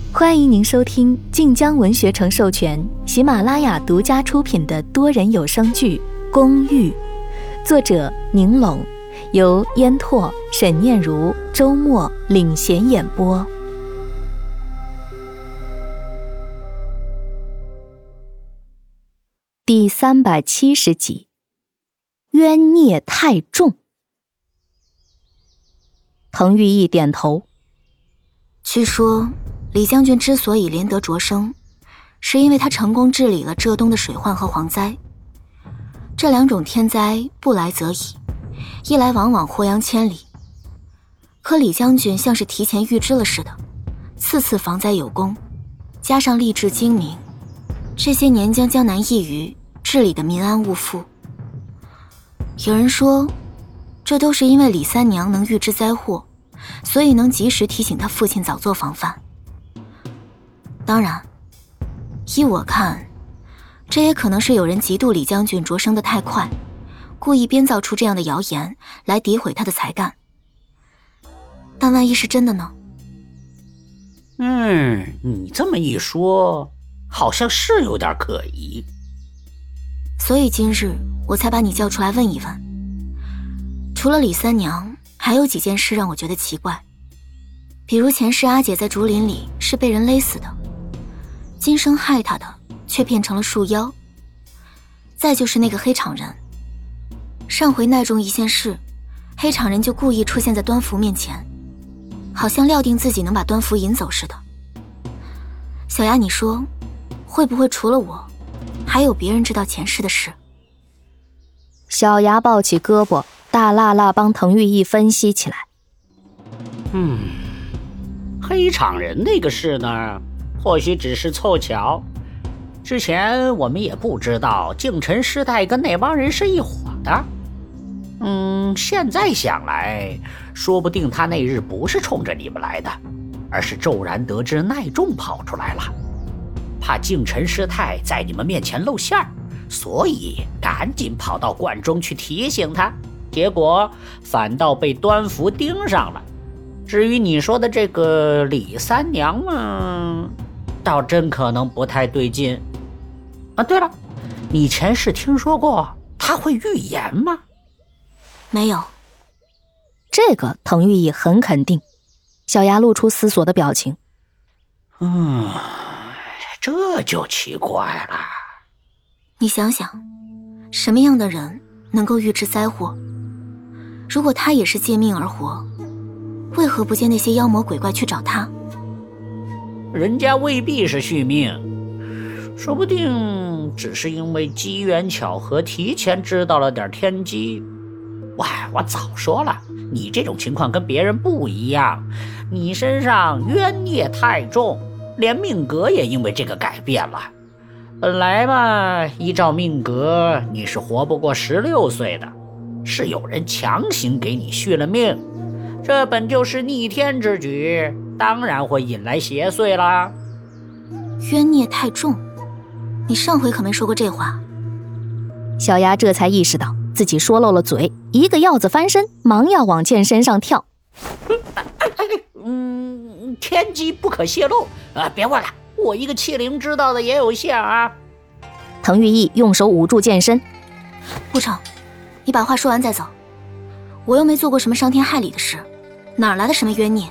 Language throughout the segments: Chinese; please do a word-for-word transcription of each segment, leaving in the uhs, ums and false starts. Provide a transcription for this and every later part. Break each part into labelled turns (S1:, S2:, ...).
S1: 欢迎您收听晋江文学城授权、喜马拉雅独家出品的多人有声剧《公寓》，作者宁拢，由烟拓、沈念如、周末领衔演播。第三百七十集，冤孽太重。滕玉义点头。
S2: 据说李将军之所以连得擢升，是因为他成功治理了浙东的水患和蝗灾。这两种天灾不来则已，一来往往祸殃千里。可李将军像是提前预知了似的，次次防灾有功，加上吏治精明，这些年将江南一隅治理的民安物富。有人说，这都是因为李三娘能预知灾祸，所以能及时提醒他父亲早做防范。当然，依我看，这也可能是有人嫉妒李将军擢升得太快，故意编造出这样的谣言来诋毁他的才干。但万一是真的呢？
S3: 嗯，你这么一说，好像是有点可疑。
S2: 所以今日我才把你叫出来问一问。除了李三娘，还有几件事让我觉得奇怪。比如前世阿姐在竹林里是被人勒死的，今生害她的却变成了树妖。再就是那个黑场人，上回奈中一件事，黑场人就故意出现在端福面前，好像料定自己能把端福引走似的。小丫，你说会不会除了我，还有别人知道前世的事？
S1: 小牙抱起胳膊，大辣辣帮滕玉义分析起来。
S3: 嗯，黑场人那个事呢，或许只是凑巧。之前我们也不知道净尘师太跟那帮人是一伙的。嗯，现在想来，说不定他那日不是冲着你们来的，而是骤然得知奈仲跑出来了，怕净尘师太在你们面前露馅儿，所以赶紧跑到馆中去提醒他，结果反倒被端福盯上了。至于你说的这个李三娘嘛，倒真可能不太对劲。啊，对了，你前世听说过她会预言吗？
S2: 没有。
S1: 这个滕玉义很肯定。小牙露出思索的表情。
S3: 嗯，这就奇怪了。
S2: 你想想，什么样的人能够预知灾祸？如果他也是借命而活，为何不见那些妖魔鬼怪去找他？
S3: 人家未必是续命，说不定只是因为机缘巧合提前知道了点天机。喂，我早说了，你这种情况跟别人不一样，你身上冤孽太重，连命格也因为这个改变了。本来嘛，依照命格你是活不过十六岁的，是有人强行给你续了命，这本就是逆天之举，当然会引来邪祟啦。
S2: 冤孽太重，你上回可没说过这话。
S1: 小牙这才意识到自己说漏了嘴，一个鹞子翻身，忙要往剑身上跳。
S3: 嗯，天机不可泄露啊！别忘了，我一个器灵知道的也有限啊。
S1: 滕玉义用手捂住剑身。
S2: 不成，你把话说完再走。我又没做过什么伤天害理的事，哪来的什么冤孽？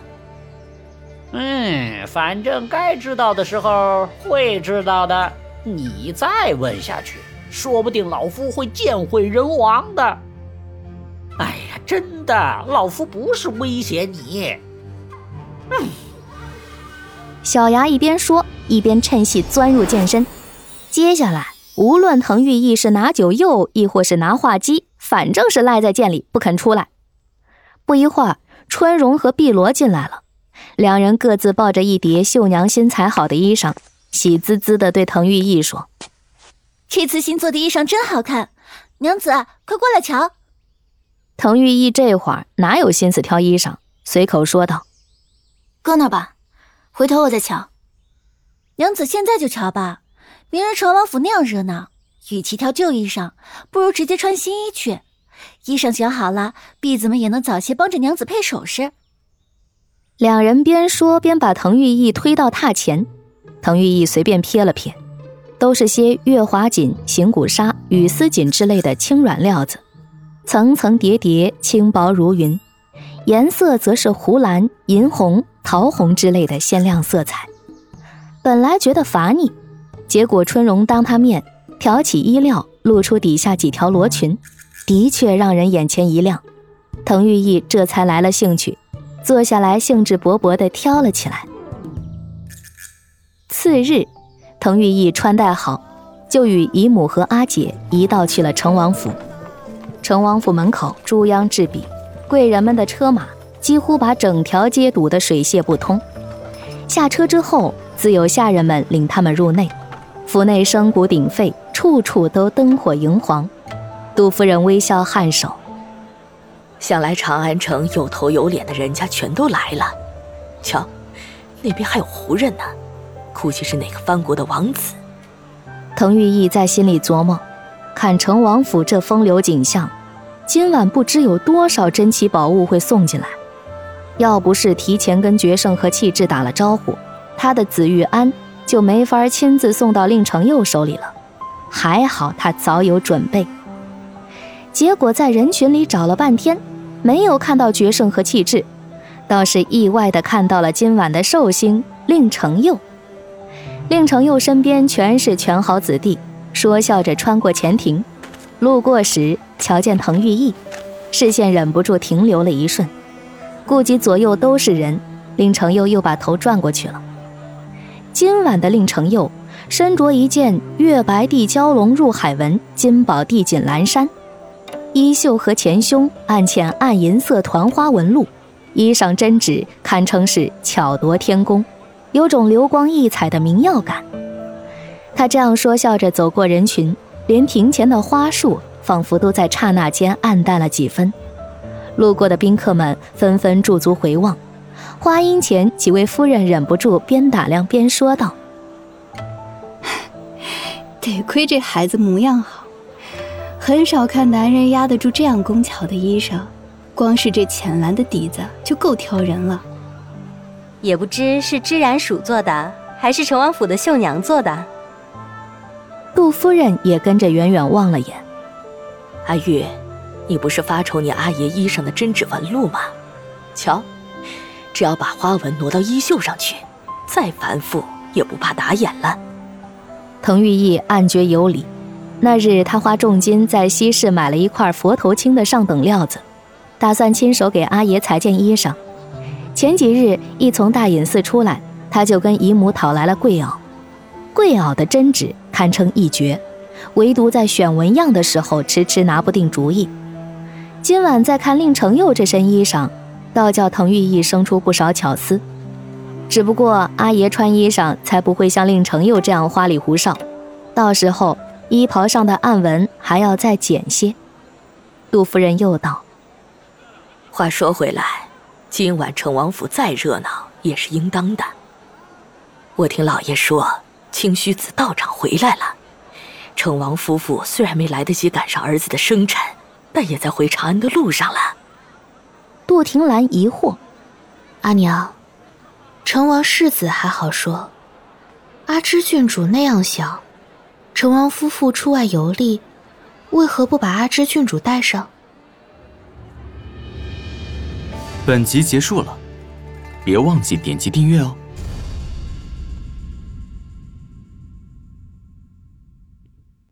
S3: 嗯，反正该知道的时候会知道的。你再问下去，说不定老夫会见毁人亡的。哎呀，真的，老夫不是威胁你。嗯。
S1: 小牙一边说，一边趁隙钻入剑身。接下来，无论滕玉义是拿酒诱，亦或是拿画机，反正是赖在剑里不肯出来。不一会儿，春荣和碧罗进来了，两人各自抱着一叠绣娘新裁好的衣裳，喜滋滋地对滕玉义说：“
S4: 这次新做的衣裳真好看，娘子，快过来瞧。”
S1: 滕玉义这会儿哪有心思挑衣裳，随口说道：“
S2: 搁那吧，回头我再瞧。”
S4: 娘子现在就瞧吧，明日成王府那样热闹，与其挑旧衣裳，不如直接穿新衣去。衣裳选好了，婢子们也能早些帮着娘子配首饰。
S1: 两人边说边把滕玉义推到榻前，滕玉义随便瞥了瞥，都是些月华锦、形骨纱、羽丝锦之类的轻软料子，层层叠叠，轻薄如云，颜色则是湖蓝、银红、桃红之类的鲜亮色彩。本来觉得乏腻，结果春荣当他面挑起衣料，露出底下几条罗裙，的确让人眼前一亮。滕玉义这才来了兴趣，坐下来兴致勃勃地挑了起来。次日，滕玉义穿戴好，就与姨母和阿姐一道去了成王府。成王府门口猪央置笔，贵人们的车马几乎把整条街堵得水泄不通。下车之后，自有下人们领他们入内。府内声鼓鼎沸，处处都灯火荧煌。杜夫人微笑颔首，
S5: 想来长安城有头有脸的人家全都来了。瞧，那边还有胡人呢，估计是哪个藩国的王子。
S1: 滕玉义在心里琢磨，看成王府这风流景象，今晚不知有多少珍奇宝物会送进来。要不是提前跟决胜和气质打了招呼，他的紫玉鞍就没法亲自送到令承佑手里了。还好他早有准备。结果在人群里找了半天，没有看到决胜和气质，倒是意外地看到了今晚的寿星令承佑。令承佑身边全是权豪子弟，说笑着穿过前庭，路过时瞧见滕玉义，视线忍不住停留了一瞬，顾及左右都是人，令承佑又把头转过去了。今晚的令承佑身着一件月白地蛟龙入海纹金宝地锦蓝衫，衣袖和前胸暗嵌暗银色团花纹路，衣裳针指堪称是巧夺天工，有种流光溢彩的明耀感。他这样说笑着走过人群，连庭前的花树仿佛都在刹那间暗淡了几分。路过的宾客们纷纷驻足回望，花荫前几位夫人忍不住边打量边说道：
S6: 得亏这孩子模样好，很少看男人压得住这样工巧的衣裳，光是这浅蓝的底子就够挑人了。
S7: 也不知是织染署做的，还是成王府的绣娘做的。
S1: 杜夫人也跟着远远望了眼。
S5: 阿玉，你不是发愁你阿爷衣上的针指纹路吗？瞧，只要把花纹挪到衣袖上去，再繁复也不怕打眼了。
S1: 滕玉义暗觉有理，那日他花重金在西市买了一块佛头青的上等料子，打算亲手给阿爷裁件衣裳。前几日一从大隐寺出来，他就跟姨母讨来了桂袄。桂袄的针指堪称一绝，唯独在选纹样的时候迟迟拿不定主意。今晚再看令承佑这身衣裳，倒叫滕玉义生出不少巧思。只不过阿爷穿衣裳才不会像令承佑这样花里胡哨，到时候衣袍上的暗纹还要再减些。杜夫人又道：
S5: 话说回来，今晚成王府再热闹也是应当的。我听老爷说清虚子道长回来了，成王夫妇虽然没来得及赶上儿子的生辰，但也在回长安的路上了。
S1: 杜婷兰疑惑：
S2: 阿娘，成王世子还好说，阿芝郡主那样小，成王夫妇出外游历，为何不把阿芝郡主带上？
S8: 本集结束了，别忘记点击订阅哦。